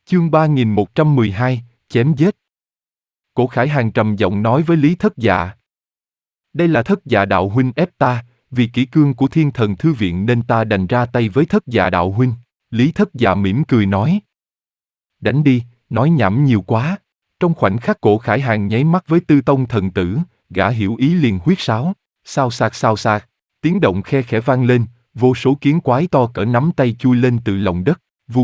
Chương 3112, chém giết. Cổ Khải Hàn trầm giọng nói với Lý Thất Dạ. Đây là Thất Dạ đạo huynh ép ta, vì kỷ cương của Thiên Thần Thư Viện nên ta đành ra tay với Thất Dạ đạo huynh. Lý Thất Dạ mỉm cười nói. Đánh đi, nói nhảm nhiều quá. Trong khoảnh khắc Cổ Khải Hàn nháy mắt với Tư Tông thần tử, gã hiểu ý liền huýt sáo. Sao xạc, tiếng động khe khẽ vang lên, vô số kiến quái to cỡ nắm tay chui lên từ lòng đất,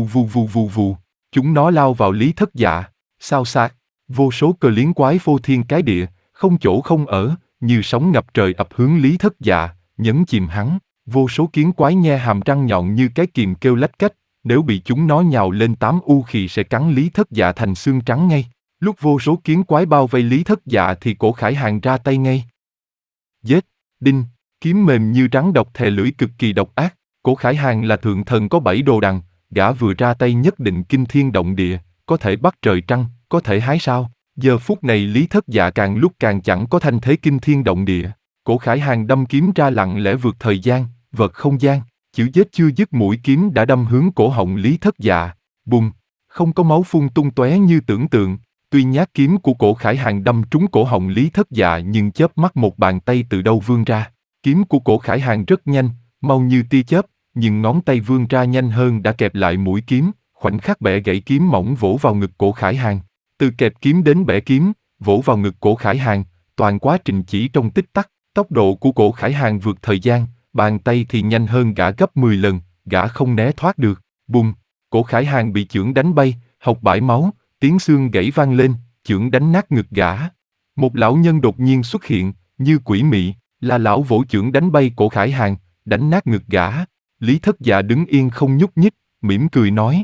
vù. Chúng nó lao vào Lý Thất Dạ. Sao xạc, vô số cờ liếng quái phô thiên cái địa, không chỗ không ở, như sóng ngập trời ập hướng Lý Thất Dạ, nhấn chìm hắn. Vô số kiến quái nhe hàm răng nhọn như cái kìm kêu lách cách, nếu bị chúng nó nhào lên tám u khì sẽ cắn Lý Thất Dạ thành xương trắng ngay. Lúc vô số kiến quái bao vây Lý Thất Dạ thì Cổ Khải Hàn ra tay ngay. Giết, đinh, kiếm mềm như rắn độc thè lưỡi cực kỳ độc ác. Cổ Khải Hàn là thượng thần có 7 đồ đằng, gã vừa ra tay nhất định kinh thiên động địa, có thể bắt trời trăng, có thể hái sao. Giờ phút này Lý Thất Dạ càng lúc càng chẳng có thanh thế kinh thiên động địa. Cổ Khải Hàn đâm kiếm ra lặng lẽ vượt thời gian, vượt không gian, chữ giết chưa dứt mũi kiếm đã đâm hướng cổ họng Lý Thất Dạ. Bùng, không có máu phun tung tóe như tưởng tượng. Tuy nhát kiếm của Cổ Khải Hàn đâm trúng cổ họng Lý Thất Dạ nhưng chớp mắt một bàn tay từ đâu vươn ra. Kiếm của Cổ Khải Hàn rất nhanh, mau như tia chớp, nhưng ngón tay vươn ra nhanh hơn đã kẹp lại mũi kiếm, khoảnh khắc bẻ gãy kiếm mỏng vỗ vào ngực Cổ Khải Hàn. Từ kẹp kiếm đến bẻ kiếm, vỗ vào ngực Cổ Khải Hàn, toàn quá trình chỉ trong tích tắc. Tốc độ của Cổ Khải Hàn vượt thời gian, bàn tay thì nhanh hơn gã gấp 10 lần, gã không né thoát được. Bùng, Cổ Khải Hàn bị chưởng đánh bay, hộc bãi máu, tiếng xương gãy vang lên, chưởng đánh nát ngực gã. Một lão nhân đột nhiên xuất hiện, như quỷ mị, là lão vỗ chưởng đánh bay Cổ Khải Hàn, đánh nát ngực gã. Lý Thất Dạ đứng yên không nhúc nhích, mỉm cười nói.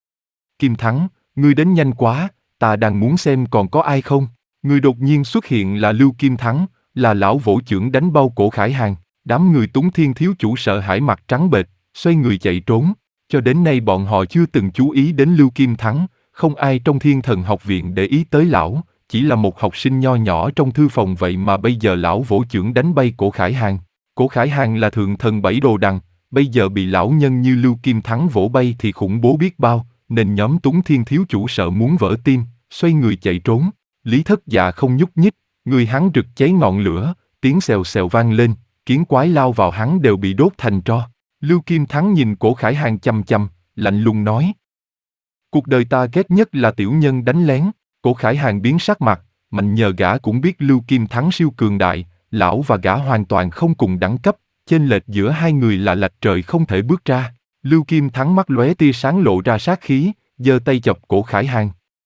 Kim Thắng, ngươi đến nhanh quá, ta đang muốn xem còn có ai không. Người đột nhiên xuất hiện là Lưu Kim Thắng, là lão vỗ chưởng đánh bao Cổ Khải Hàn. Đám người Túng Thiên thiếu chủ sợ hãi mặt trắng bệch, xoay người chạy trốn. Cho đến nay bọn họ chưa từng chú ý đến Lưu Kim Thắng, không ai trong Thiên Thần học viện để ý tới lão, chỉ là một học sinh nho nhỏ trong thư phòng vậy mà bây giờ lão vỗ chưởng đánh bay Cổ Khải Hàn. Cổ Khải Hàn là thượng thần 7 đồ đằng, bây giờ bị lão nhân như Lưu Kim Thắng vỗ bay thì khủng bố biết bao, nên nhóm Túng Thiên thiếu chủ sợ muốn vỡ tim, xoay người chạy trốn. Lý Thất Dạ không nhúc nhích, người hắn rực cháy ngọn lửa, tiếng xèo xèo vang lên, kiến quái lao vào hắn đều bị đốt thành tro. Lưu Kim Thắng nhìn Cổ Khải Hàn chằm chằm, lạnh lùng nói. Cuộc đời ta ghét nhất là tiểu nhân đánh lén. Cổ Khải Hàn biến sắc mặt, mạnh nhờ gã cũng biết Lưu Kim Thắng siêu cường đại, lão và gã hoàn toàn không cùng đẳng cấp, chênh lệch giữa hai người là lệch trời không thể bước ra. Lưu Kim Thắng mắt lóe tia sáng lộ ra sát khí, giơ tay chọc Cổ Khải Hàn.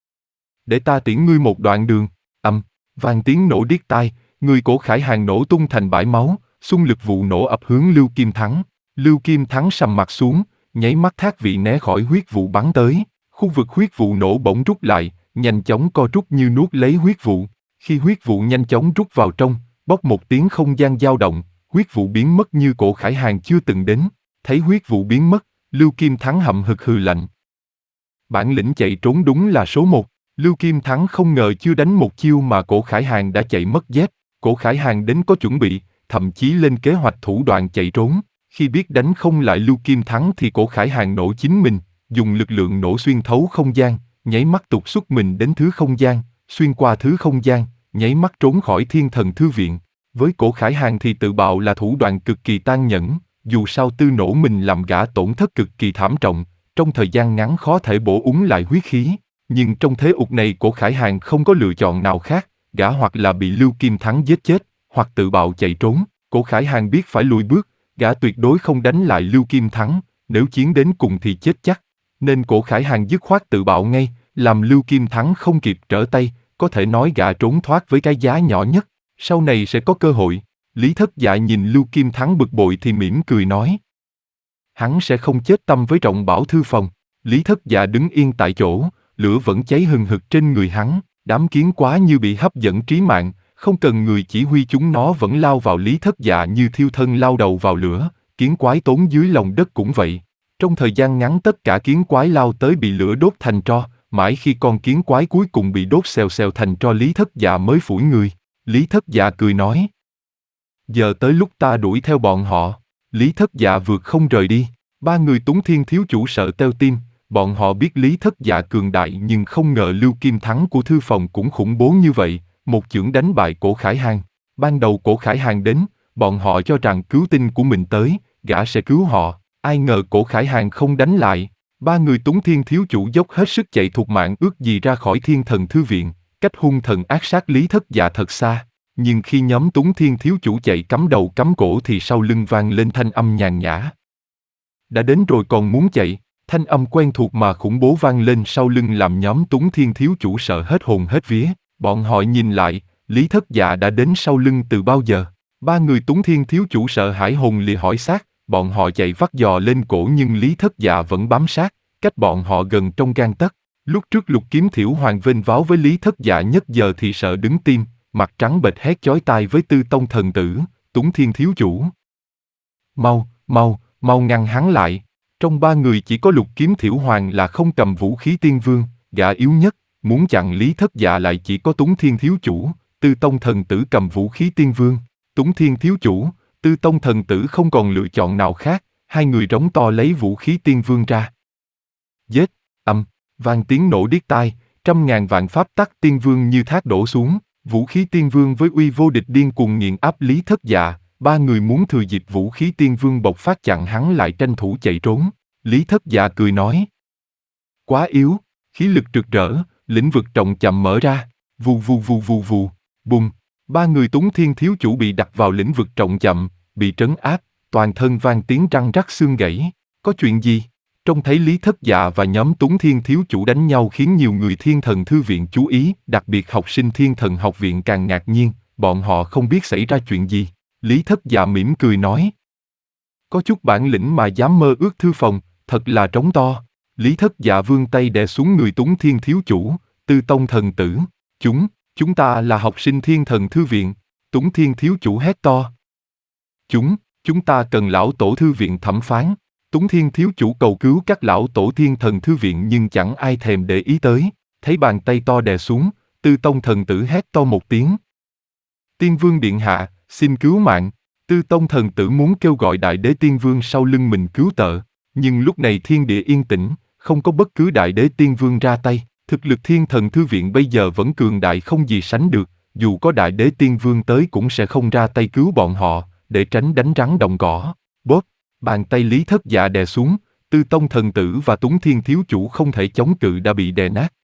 Để ta tiễn ngươi một đoạn đường. Vang tiếng nổ điếc tai, người Cổ Khải Hàn nổ tung thành bãi máu, xung lực vụ nổ ập hướng Lưu Kim Thắng. Lưu Kim Thắng sầm mặt xuống, nháy mắt thác vị né khỏi huyết vụ bắn tới. Khu vực huyết vụ nổ bỗng rút lại, nhanh chóng co rút như nuốt lấy huyết vụ. Khi huyết vụ nhanh chóng rút vào trong, bốc một tiếng không gian dao động, huyết vụ biến mất như Cổ Khải Hàn chưa từng đến. Thấy huyết vụ biến mất, Lưu Kim Thắng hậm hực hừ lạnh. Bản lĩnh chạy trốn đúng là số 1. Lưu Kim Thắng không ngờ chưa đánh một chiêu mà Cổ Khải Hàn đã chạy mất dép. Cổ Khải Hàn đến có chuẩn bị, thậm chí lên kế hoạch thủ đoạn chạy trốn. Khi biết đánh không lại Lưu Kim Thắng thì Cổ Khải Hàn nổ chính mình, dùng lực lượng nổ xuyên thấu không gian, nháy mắt tụt xuất mình đến thứ không gian, xuyên qua thứ không gian, nháy mắt trốn khỏi Thiên Thần Thư Viện. Với Cổ Khải Hàn thì tự bạo là thủ đoạn cực kỳ tàn nhẫn, dù sao tư nổ mình làm gã tổn thất cực kỳ thảm trọng, trong thời gian ngắn khó thể bổ úng lại huyết khí. Nhưng trong thế ục này Cổ Khải Hàn không có lựa chọn nào khác, gã hoặc là bị Lưu Kim Thắng giết chết, hoặc tự bạo chạy trốn. Cổ Khải Hàn biết phải lùi bước, gã tuyệt đối không đánh lại Lưu Kim Thắng, nếu chiến đến cùng thì chết chắc. Nên Cổ Khải Hàn dứt khoát tự bạo ngay, làm Lưu Kim Thắng không kịp trở tay, có thể nói gã trốn thoát với cái giá nhỏ nhất, sau này sẽ có cơ hội. Lý Thất Dạ nhìn Lưu Kim Thắng bực bội thì mỉm cười nói. Hắn sẽ không chết tâm với Trọng Bảo thư phòng. Lý Thất Dạ đứng yên tại chỗ, lửa vẫn cháy hừng hực trên người hắn, đám kiến quá như bị hấp dẫn trí mạng, không cần người chỉ huy chúng nó vẫn lao vào Lý Thất Dạ như thiêu thân lao đầu vào lửa, kiến quái tốn dưới lòng đất cũng vậy. Trong thời gian ngắn tất cả kiến quái lao tới bị lửa đốt thành tro, mãi khi con kiến quái cuối cùng bị đốt xèo xèo thành tro Lý Thất Dạ mới phủi người. Lý Thất Dạ cười nói. Giờ tới lúc ta đuổi theo bọn họ. Lý Thất Dạ vượt không rời đi. Ba người Túng Thiên thiếu chủ sợ teo tim, Bọn họ biết Lý Thất Dạ cường đại nhưng không ngờ Lưu Kim Thắng của thư phòng cũng khủng bố như vậy, một chưởng đánh bại Cổ Khải Hàn. Ban đầu Cổ Khải Hàn đến, bọn họ cho rằng cứu tinh của mình tới, gã sẽ cứu họ, ai ngờ Cổ Khải Hàn không đánh lại. Ba người Túng Thiên thiếu chủ dốc hết sức chạy thục mạng ước gì ra khỏi Thiên Thần Thư Viện, cách hung thần ác sát Lý Thất Dạ thật xa. Nhưng khi nhóm Túng Thiên thiếu chủ chạy cắm đầu cắm cổ thì sau lưng vang lên thanh âm nhàn nhã. Đã đến rồi còn muốn chạy, thanh âm quen thuộc mà khủng bố vang lên sau lưng làm nhóm Túng Thiên thiếu chủ sợ hết hồn hết vía. Bọn họ nhìn lại, Lý Thất Dạ đã đến sau lưng từ bao giờ. Ba người Túng Thiên thiếu chủ sợ hãi hồn lìa hỏi sát, bọn họ chạy vắt giò lên cổ nhưng Lý Thất Dạ vẫn bám sát, cách bọn họ gần trong gang tấc. Lúc trước Lục Kiếm Thiểu Hoàng vênh váo với Lý Thất Dạ nhất giờ thì sợ đứng tim, mặt trắng bệch hét chói tai với Tư Tông thần tử, Túng Thiên thiếu chủ. Mau ngăn hắn lại. Trong ba người chỉ có Lục Kiếm Thiểu Hoàng là không cầm vũ khí tiên vương, gã yếu nhất, muốn chặn Lý Thất Dạ lại chỉ có Túng Thiên thiếu chủ, Tư Tông thần tử cầm vũ khí tiên vương. Túng Thiên thiếu chủ, Tư Tông thần tử không còn lựa chọn nào khác, hai người rống to lấy vũ khí tiên vương ra. Giết, vang tiếng nổ điếc tai, trăm ngàn vạn pháp tắc tiên vương như thác đổ xuống, vũ khí tiên vương với uy vô địch điên cuồng nghiền áp Lý Thất Dạ, ba người muốn thừa dịp vũ khí tiên vương bộc phát chặn hắn lại tranh thủ chạy trốn. Lý Thất Dạ cười nói: quá yếu, khí lực rực rỡ, lĩnh vực trọng chậm mở ra, vù, bùng. Ba người Túng Thiên thiếu chủ bị đặt vào lĩnh vực trọng chậm, bị trấn áp, toàn thân vang tiếng răng rắc xương gãy. Có chuyện gì? Trông thấy Lý Thất Dạ và nhóm Túng Thiên thiếu chủ đánh nhau khiến nhiều người Thiên Thần Thư Viện chú ý, đặc biệt học sinh Thiên Thần Học Viện càng ngạc nhiên, bọn họ không biết xảy ra chuyện gì. Lý Thất Dạ mỉm cười nói: có chút bản lĩnh mà dám mơ ước thư phòng, thật là trống to. Lý Thất Dạ vươn tay đè xuống người Túng Thiên thiếu chủ, Tư Tông thần tử. Chúng ta là học sinh Thiên Thần Thư Viện. Túng Thiên thiếu chủ hét to. Chúng ta cần lão tổ thư viện thẩm phán. Túng Thiên thiếu chủ cầu cứu các lão tổ Thiên Thần Thư Viện nhưng chẳng ai thèm để ý tới. Thấy bàn tay to đè xuống, Tư Tông thần tử hét to một tiếng. Tiên vương điện hạ, xin cứu mạng. Tư Tông thần tử muốn kêu gọi đại đế tiên vương sau lưng mình cứu trợ. Nhưng lúc này thiên địa yên tĩnh, không có bất cứ đại đế tiên vương ra tay. Thực lực Thiên Thần Thư Viện bây giờ vẫn cường đại không gì sánh được, dù có đại đế tiên vương tới cũng sẽ không ra tay cứu bọn họ, để tránh đánh rắn động cỏ. Bóp, bàn tay Lý Thất Dạ đè xuống, Tư Tông thần tử và Túng Thiên thiếu chủ không thể chống cự đã bị đè nát.